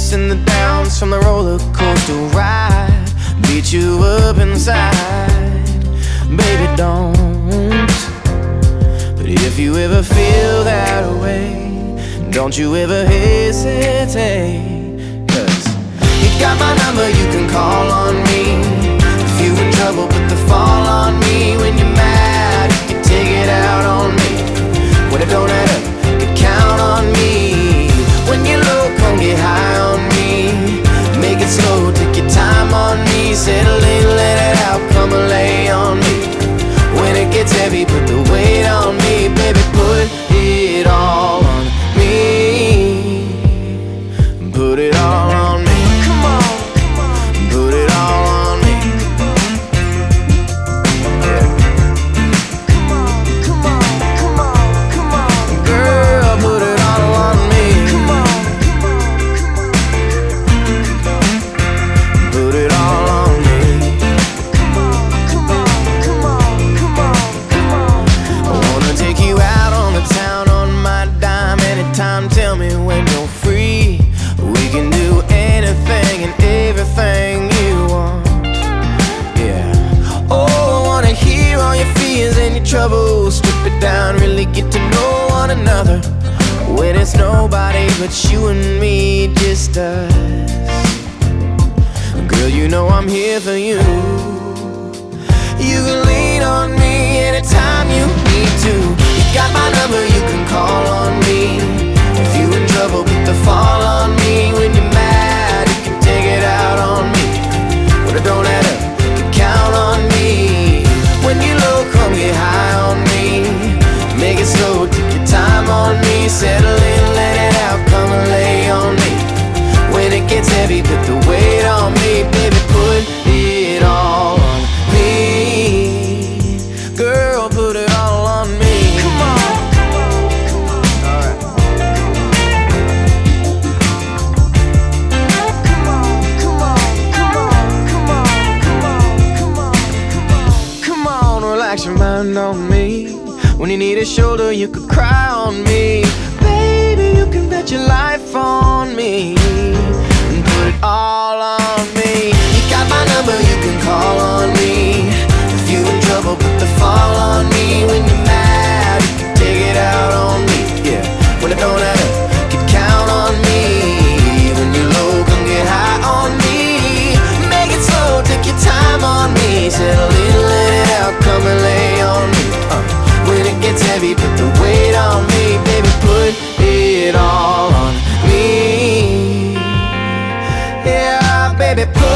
ups and the downs from the roller coaster ride beat you up inside. Baby, don't. But if you ever feel that way, don't you ever hesitate. 'Cause you got my number, you can call on me. If you in trouble, put the fall on me. When you're mad, you can take it out on me. When it don't add up, you can count on me. When you're low, come get high on me. Make it slow, take your time on me. Settle in, let it out, come and lay on me. When it gets heavy, put the weight on me. Baby, put it all on me. Put it all on me. Come on, put it all on me. Yeah. Come on, come on, come on, come on. Girl, put it all on me. Come on, put it all on me. Come on, come on, come on, come on, come on. I wanna take you out on the town on my dime anytime. Tell me when you're free. We can do anything and everything you want. Yeah. Oh, I wanna hear all your fears and your troubles. Strip it down, really get to know one another. When it's nobody but you and me, just us. Girl, you know I'm here for you. You can lean on me anytime you need to. You got my number, you can call on me. If you in trouble, put the fall on me. When you're mad, you can take it out on me. When it don't add up, you can count on me. When you're low, come get high on me. Make it slow, take your time on me. Settle in, let it out, come and lay on me. When it gets heavy, put the weight on me. Baby, put it all on me. Girl, put it all on me. Come on. All right. Come on, come on, come on, come on, come on, come on, come on. Relax your mind on me. When you need a shoulder, you could cry on me. Baby, you can bet your life on me. And put it all on me. You got my number, you can call on me. If you in trouble, put the fall on me. When you're mad, you can take it out on me. Yeah, when it don't add up, you can count on me. When you're low, come get high on me. Make it slow, take your time on me. Settle in, let it out, come and lay on me. When it gets heavy, put the weight on me. Baby, put it all on me. Yeah, baby, put